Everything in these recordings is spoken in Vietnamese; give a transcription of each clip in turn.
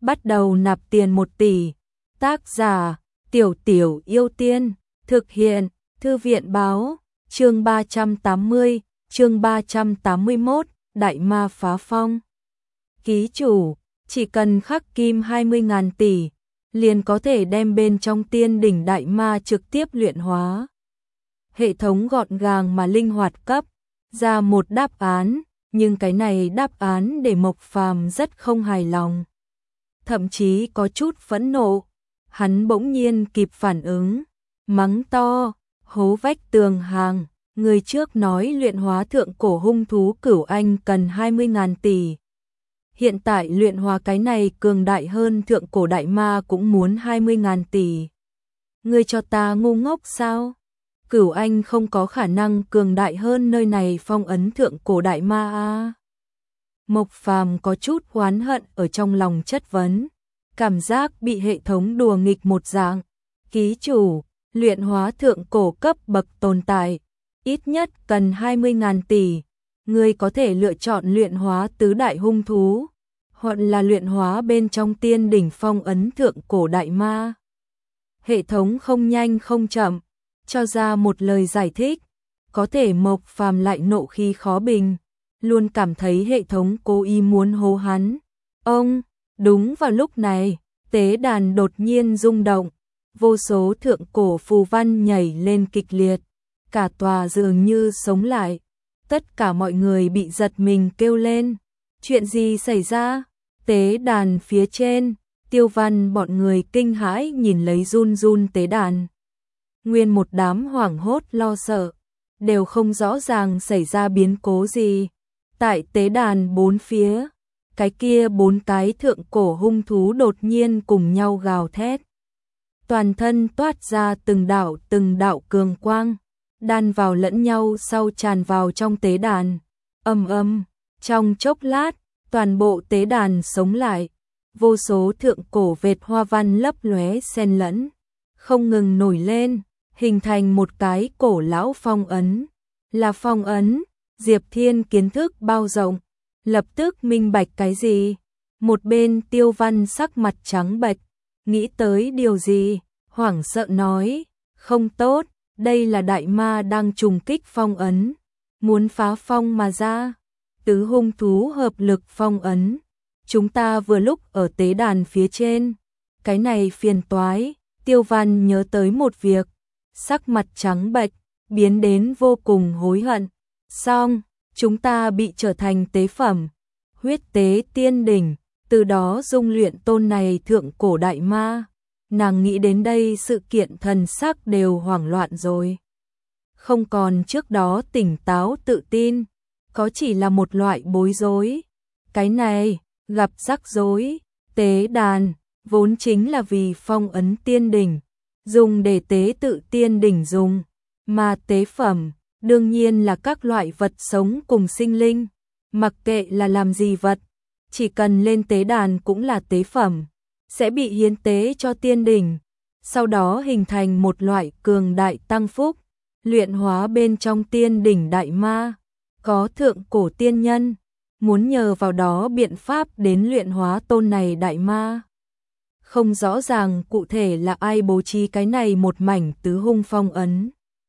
bắt đầu nạp tiền 1 tỷ. Tác giả: Tiểu Tiểu Yêu Tiên. Thực hiện: Thư viện báo. Chương 380, chương 381, Đại Ma phá phong. Ký chủ: chỉ cần khắc kim 20.000 tỷ, liền có thể đem bên trong tiên đỉnh đại ma trực tiếp luyện hóa. Hệ thống gọn gàng mà linh hoạt cấp ra một đáp án, nhưng cái này đáp án để Mộc Phàm rất không hài lòng. Thậm chí có chút phẫn nộ, hắn bỗng nhiên kịp phản ứng, mắng to, hố vách tường hàng, người trước nói luyện hóa thượng cổ hung thú Cửu Anh cần 20.000 tỷ. Hiện tại luyện hóa cái này cường đại hơn thượng cổ đại ma cũng muốn 20.000 tỷ. Ngươi cho ta ngu ngốc sao? Cửu Anh không có khả năng cường đại hơn nơi này phong ấn thượng cổ đại ma a. Mộc Phàm có chút oán hận ở trong lòng chất vấn, cảm giác bị hệ thống đùa nghịch một dạng. Ký chủ: luyện hóa thượng cổ cấp bậc tồn tại, ít nhất cần 20.000 tỷ. Ngươi có thể lựa chọn luyện hóa tứ đại hung thú, hoặc là luyện hóa bên trong tiên đỉnh phong ấn thượng cổ đại ma. Hệ thống không nhanh không chậm cho ra một lời giải thích, có thể Mộc Phàm lại nộ khí khó bình, luôn cảm thấy hệ thống cố ý muốn hố hắn. Đúng vào lúc này, tế đàn đột nhiên rung động, vô số thượng cổ phù văn nhảy lên kịch liệt, cả tòa dường như sống lại. Tất cả mọi người bị giật mình kêu lên, chuyện gì xảy ra? Tế đàn phía trên, Tiêu Văn bọn người kinh hãi nhìn lấy run run tế đàn. Nguyên một đám hoảng hốt lo sợ, đều không rõ ràng xảy ra biến cố gì. Tại tế đàn bốn phía, cái kia 4 cái thượng cổ hung thú đột nhiên cùng nhau gào thét. Toàn thân toát ra từng đạo cường quang, đan vào lẫn nhau sau tràn vào trong tế đàn. Trong chốc lát, toàn bộ tế đàn sống lại, vô số thượng cổ vệt hoa văn lấp lóe xen lẫn, không ngừng nổi lên, hình thành một cái cổ lão phong ấn. Là phong ấn. Diệp Thiên kiến thức bao rộng, lập tức minh bạch cái gì. Một bên Tiêu Văn sắc mặt trắng bệch, nghĩ tới điều gì, hoảng sợ nói, không tốt, đây là đại ma đang trùng kích phong ấn, muốn phá phong mà ra. Tứ hung thú hợp lực phong ấn, chúng ta vừa lúc ở tế đàn phía trên, cái này phiền toái. Tiêu Văn nhớ tới một việc, sắc mặt trắng bệch, biến đến vô cùng hối hận. Xong, chúng ta bị trở thành tế phẩm, huyết tế tiên đỉnh, từ đó dung luyện tôn này thượng cổ đại ma. Nàng nghĩ đến đây sự kiện thần sắc đều hoảng loạn rồi. Không còn trước đó tỉnh táo tự tin, có chỉ là một loại bối rối. Cái này, gặp rắc rối, tế đàn, vốn chính là vì phong ấn tiên đỉnh, dùng để tế tự tiên đỉnh dùng, mà tế phẩm đương nhiên là các loại vật sống cùng sinh linh, mặc kệ là làm gì vật, chỉ cần lên tế đàn cũng là tế phẩm, sẽ bị hiến tế cho tiên đỉnh, sau đó hình thành một loại cường đại tăng phúc, luyện hóa bên trong tiên đỉnh đại ma. Có thượng cổ tiên nhân muốn nhờ vào đó biện pháp đến luyện hóa tôn này đại ma. Không rõ ràng cụ thể là ai bố trí cái này một mảnh tứ hung phong ấn.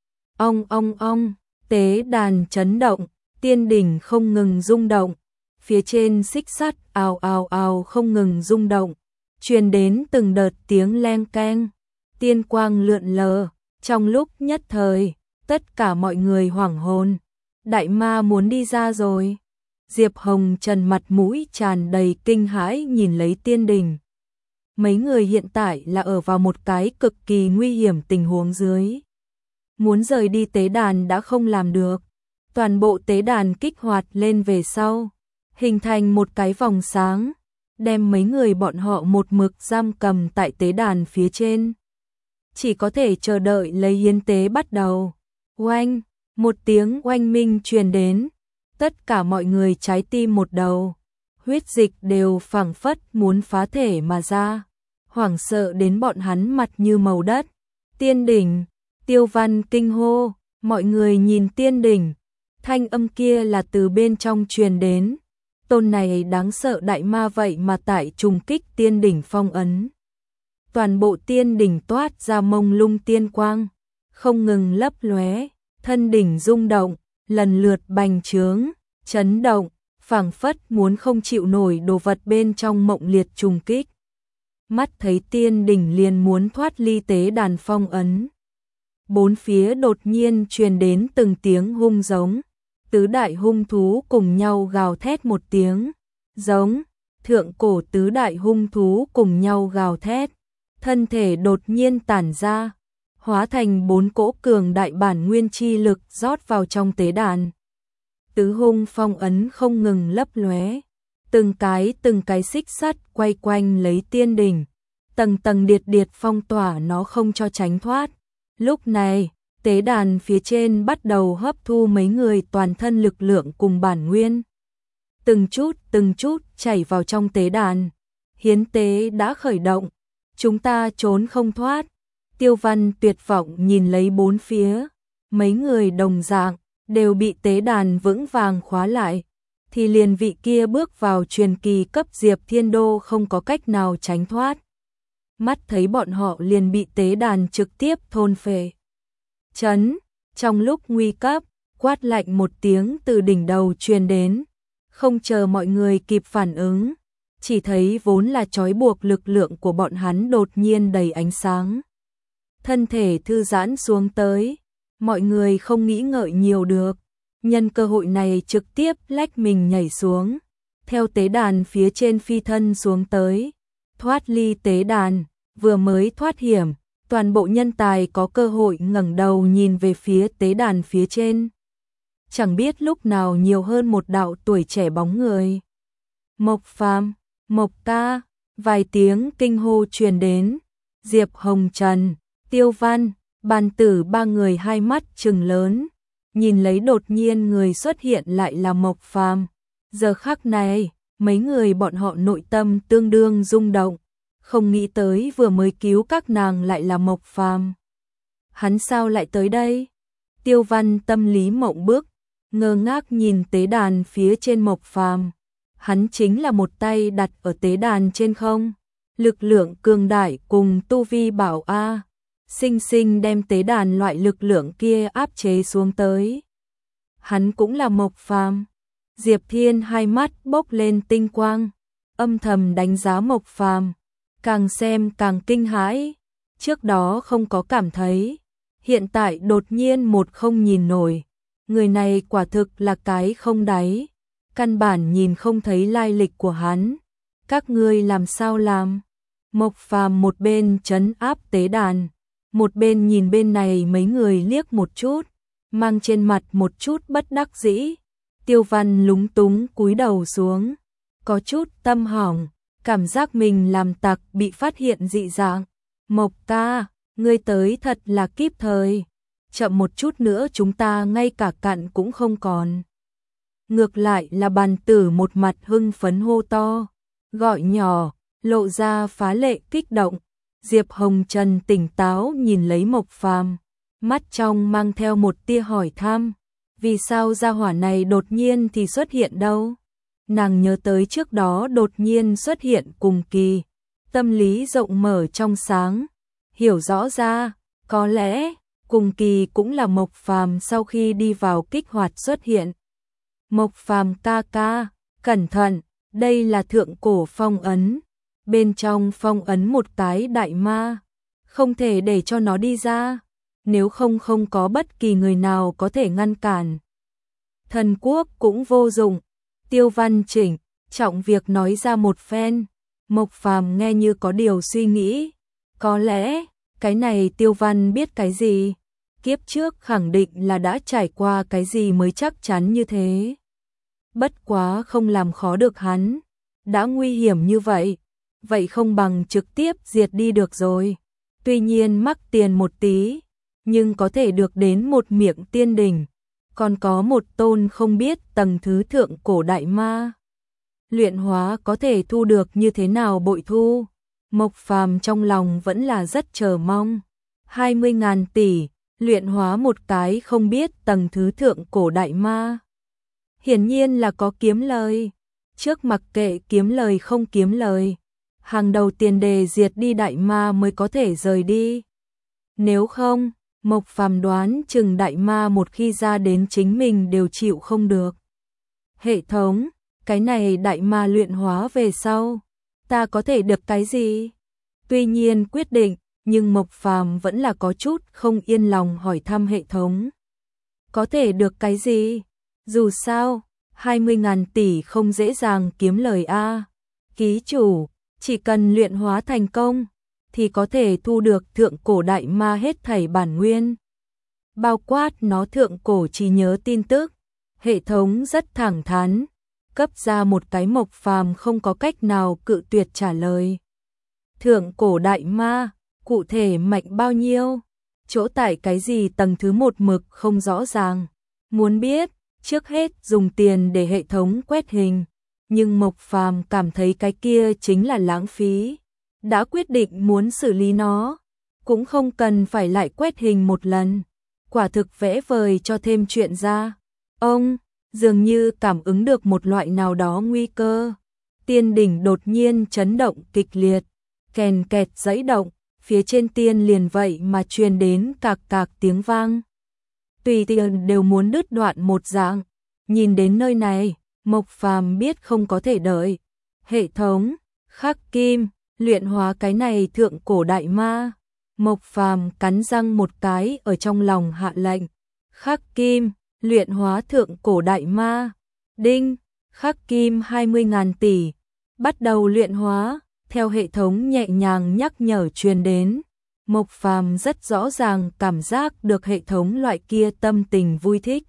Tế đàn chấn động, tiên đỉnh không ngừng rung động, phía trên xích sắt ào không ngừng rung động, truyền đến từng đợt tiếng leng keng, tiên quang lượn lờ. Trong lúc nhất thời, tất cả mọi người hoảng hồn, đại ma muốn đi ra rồi. Diệp Hồng Trần mặt mũi tràn đầy kinh hãi nhìn lấy tiên đỉnh. Mấy người hiện tại là ở vào một cái cực kỳ nguy hiểm tình huống dưới. Muốn rời đi tế đàn đã không làm được. Toàn bộ tế đàn kích hoạt lên về sau, hình thành một cái vòng sáng, đem mấy người bọn họ một mực giam cầm tại tế đàn phía trên. Chỉ có thể chờ đợi lấy hiến tế bắt đầu. Oanh, một tiếng oanh minh truyền đến, tất cả mọi người trái tim một đầu, huyết dịch đều phảng phất muốn phá thể mà ra, hoảng sợ đến bọn hắn mặt như màu đất. Tiên đỉnh, Tiêu Văn kinh hô, mọi người nhìn tiên đỉnh, thanh âm kia là từ bên trong truyền đến, tôn này đáng sợ đại ma vậy mà tại trùng kích tiên đỉnh phong ấn. Toàn bộ tiên đỉnh toát ra mông lung tiên quang, không ngừng lấp lóe, thân đỉnh rung động, lần lượt bành trướng, chấn động, phảng phất muốn không chịu nổi đồ vật bên trong mộng liệt trùng kích. Mắt thấy tiên đỉnh liền muốn thoát ly tế đàn phong ấn. Bốn phía đột nhiên truyền đến từng tiếng hung giống, tứ đại hung thú cùng nhau gào thét một tiếng, giống, thượng cổ tứ đại hung thú cùng nhau gào thét, thân thể đột nhiên tản ra, hóa thành 4 cỗ cường đại bản nguyên chi lực rót vào trong tế đàn. Tứ hung phong ấn không ngừng lấp lóe, từng cái xích sắt quay quanh lấy tiên đỉnh, tầng tầng điệt điệt phong tỏa nó không cho tránh thoát. Lúc này, tế đàn phía trên bắt đầu hấp thu mấy người toàn thân lực lượng cùng bản nguyên. Từng chút chảy vào trong tế đàn. Hiến tế đã khởi động, chúng ta trốn không thoát. Tiêu Văn tuyệt vọng nhìn lấy bốn phía, mấy người đồng dạng đều bị tế đàn vững vàng khóa lại, thì liền vị kia bước vào truyền kỳ cấp Diệp Thiên Đô không có cách nào tránh thoát. Mắt thấy bọn họ liền bị tế đàn trực tiếp thôn phệ. Chấn, trong lúc nguy cấp, quát lạnh một tiếng từ đỉnh đầu truyền đến, không chờ mọi người kịp phản ứng, chỉ thấy vốn là trói buộc lực lượng của bọn hắn đột nhiên đầy ánh sáng. Thân thể thư giãn xuống tới, mọi người không nghĩ ngợi nhiều được, nhân cơ hội này trực tiếp lách mình nhảy xuống, theo tế đàn phía trên phi thân xuống tới, thoát ly tế đàn, vừa mới thoát hiểm, toàn bộ nhân tài có cơ hội ngẩng đầu nhìn về phía tế đàn phía trên. Chẳng biết lúc nào nhiều hơn một đạo tuổi trẻ bóng người. Mộc Phàm, Mộc ca, vài tiếng kinh hô truyền đến, Diệp Hồng Trần, Tiêu Văn, Bàn Tử ba người hai mắt trừng lớn, nhìn lấy đột nhiên người xuất hiện lại là Mộc Phàm. Giờ khắc này, mấy người bọn họ nội tâm tương đương rung động, không nghĩ tới vừa mới cứu các nàng lại là Mộc Phàm. Hắn sao lại tới đây? Tiêu Văn tâm lý mộng bức, ngơ ngác nhìn tế đàn phía trên Mộc Phàm. Hắn chính là một tay đặt ở tế đàn trên không, lực lượng cường đại cùng tu vi bảo a, sinh sinh đem tế đàn loại lực lượng kia áp chế xuống tới. Hắn cũng là Mộc Phàm. Diệp Thiên hai mắt bốc lên tinh quang, âm thầm đánh giá Mộc Phàm, càng xem càng kinh hãi, trước đó không có cảm thấy, hiện tại đột nhiên một không nhìn nổi, người này quả thực là cái không đáy, căn bản nhìn không thấy lai lịch của hắn, các ngươi làm sao làm? Mộc Phàm một bên trấn áp tế đàn, một bên nhìn bên này mấy người liếc một chút, mang trên mặt một chút bất đắc dĩ. Tiêu Văn lúng túng cúi đầu xuống, có chút tâm hỏng, cảm giác mình làm tặc bị phát hiện dị dạng. Mộc ca, ngươi tới thật là kíp thời, chậm một chút nữa chúng ta ngay cả cặn cũng không còn. Ngược lại là Bàn Tử một mặt hưng phấn hô to, gọi nhỏ, lộ ra phá lệ kích động. Diệp Hồng Trần tỉnh táo nhìn lấy Mộc Phàm, mắt trong mang theo một tia hỏi thăm, vì sao gia hỏa này đột nhiên thì xuất hiện đâu? Nàng nhớ tới trước đó đột nhiên xuất hiện cùng kỳ, tâm lý rộng mở trong sáng, hiểu rõ ra, có lẽ cùng kỳ cũng là Mộc Phàm sau khi đi vào kích hoạt xuất hiện. Mộc Phàm ca ca, cẩn thận, đây là thượng cổ phong ấn, bên trong phong ấn một cái đại ma, không thể để cho nó đi ra, nếu không không có bất kỳ người nào có thể ngăn cản. Thần quốc cũng vô dụng. Tiêu Văn chỉnh trọng việc nói ra một phen, Mộc Phàm nghe như có điều suy nghĩ, có lẽ cái này Tiêu Văn biết cái gì, kiếp trước khẳng định là đã trải qua cái gì mới chắc chắn như thế. Bất quá không làm khó được hắn, đã nguy hiểm như vậy, vậy không bằng trực tiếp diệt đi được rồi. Tuy nhiên mắc tiền một tí, nhưng có thể được đến một miệng tiên đỉnh, còn có một tôn không biết tầng thứ thượng cổ đại ma. Luyện hóa có thể thu được như thế nào bội thu? Mộc Phàm trong lòng vẫn là rất chờ mong. 20.000 tỷ, luyện hóa một cái không biết tầng thứ thượng cổ đại ma. Hiển nhiên là có kiếm lời. trước mặc kệ kiếm lời không kiếm lời, hàng đầu tiền đề diệt đi đại ma mới có thể rời đi. Nếu không, Mộc Phàm đoán chừng đại ma một khi ra đến chính mình đều chịu không được. Hệ thống, cái này đại ma luyện hóa về sau, ta có thể được cái gì? Tuy nhiên quyết định, nhưng Mộc Phàm vẫn là có chút không yên lòng hỏi thăm hệ thống. Có thể được cái gì? Dù sao, 20.000 tỷ không dễ dàng kiếm lời a. Ký chủ, chỉ cần luyện hóa thành công, thì có thể thu được thượng cổ đại ma hết thảy bản nguyên. Bao quát nó thượng cổ trí nhớ tin tức, hệ thống rất thẳng thắn, cấp ra một cái Mộc Phàm không có cách nào cự tuyệt trả lời. Thượng cổ đại ma, cụ thể mạnh bao nhiêu? Chỗ tại cái gì tầng thứ một mực không rõ ràng. Muốn biết, trước hết dùng tiền để hệ thống quét hình, nhưng Mộc Phàm cảm thấy cái kia chính là lãng phí. Đã quyết định muốn xử lý nó, cũng không cần phải lại quét hình một lần. Quả thực vẽ vời cho thêm chuyện ra. Ông dường như cảm ứng được một loại nào đó nguy cơ. Tiên đỉnh đột nhiên chấn động kịch liệt, kèn kẹt giãy động, phía trên tiên liền vậy mà truyền đến cạc cạc tiếng vang. Tùy tiện đều muốn đứt đoạn một dạng. Nhìn đến nơi này, Mộc Phàm biết không có thể đợi. Hệ thống, khắc kim, luyện hóa cái này thượng cổ đại ma. Mộc Phàm cắn răng một cái ở trong lòng hạ lệnh. Khắc kim, luyện hóa thượng cổ đại ma. Đinh, khắc kim 20.000 tỷ. Bắt đầu luyện hóa, theo hệ thống nhẹ nhàng nhắc nhở truyền đến. Mộc Phàm rất rõ ràng cảm giác được hệ thống loại kia tâm tình vui thích.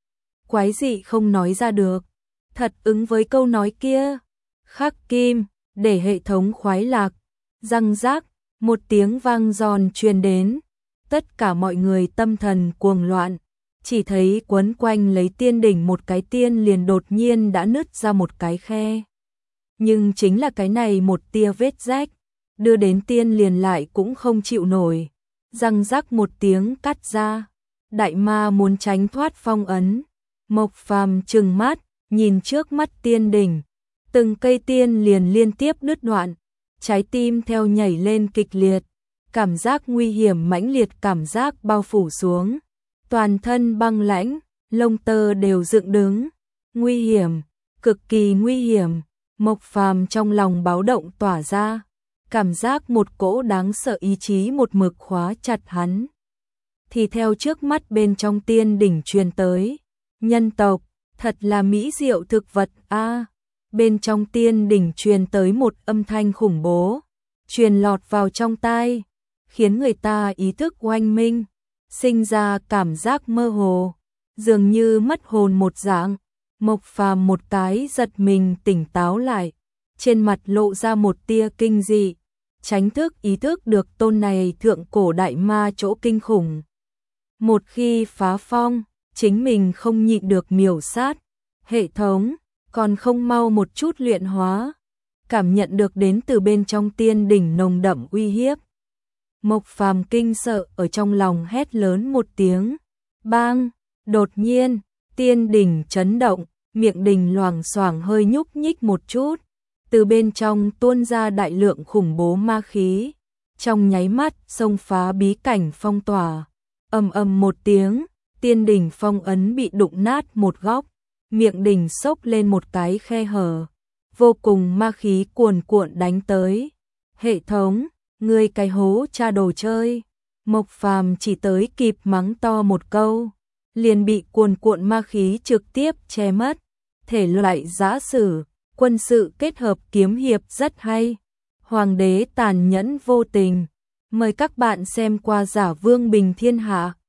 Quái dị không nói ra được, thật ứng với câu nói kia. Khắc kim, để hệ thống khoái lạc. Răng rác, một tiếng vang giòn truyền đến. Tất cả mọi người tâm thần cuồng loạn, chỉ thấy quấn quanh lấy tiên đỉnh một cái tiên liền đột nhiên đã nứt ra một cái khe. Nhưng chính là cái này một tia vết rách, đưa đến tiên liền lại cũng không chịu nổi. Răng rắc một tiếng cắt ra, đại ma muốn tránh thoát phong ấn. Mộc Phàm trừng mắt, nhìn trước mắt tiên đỉnh, từng cây tiên liền liên tiếp đứt đoạn, trái tim theo nhảy lên kịch liệt, cảm giác nguy hiểm mãnh liệt cảm giác bao phủ xuống, toàn thân băng lãnh, lông tơ đều dựng đứng, nguy hiểm, cực kỳ nguy hiểm. Mộc Phàm trong lòng báo động tỏa ra, cảm giác một cỗ đáng sợ ý chí một mực khóa chặt hắn. Thì theo trước mắt bên trong tiên đỉnh truyền tới, nhân tộc, thật là mỹ diệu thực vật a. Bên trong tiên đỉnh truyền tới một âm thanh khủng bố, truyền lọt vào trong tai, khiến người ta ý thức oanh minh, sinh ra cảm giác mơ hồ, dường như mất hồn một dạng. Mộc Phàm một cái giật mình tỉnh táo lại, trên mặt lộ ra một tia kinh dị, tránh thức ý thức được tôn này thượng cổ đại ma chỗ kinh khủng. Một khi phá phong, chính mình không nhịn được miểu sát. Hệ thống, còn không mau một chút luyện hóa. Cảm nhận được đến từ bên trong tiên đỉnh nồng đậm uy hiếp. Mộc Phàm kinh sợ ở trong lòng hét lớn một tiếng. Bang, đột nhiên, tiên đỉnh chấn động, miệng đỉnh loảng xoảng hơi nhúc nhích một chút. Từ bên trong tuôn ra đại lượng khủng bố ma khí. Trong nháy mắt xông phá bí cảnh phong tỏa. Ầm ầm một tiếng, tiên đỉnh phong ấn bị đụng nát một góc. Miệng đỉnh xốc lên một cái khe hở. Vô cùng ma khí cuồn cuộn đánh tới. Hệ thống, ngươi cái hố cha đồ chơi. Mộc Phàm chỉ tới kịp mắng to một câu, liền bị cuồn cuộn ma khí trực tiếp che mất. Thể loại giã sử, quân sự kết hợp kiếm hiệp rất hay. Hoàng đế tàn nhẫn vô tình. Mời các bạn xem qua Giả Vương Bình Thiên Hạ.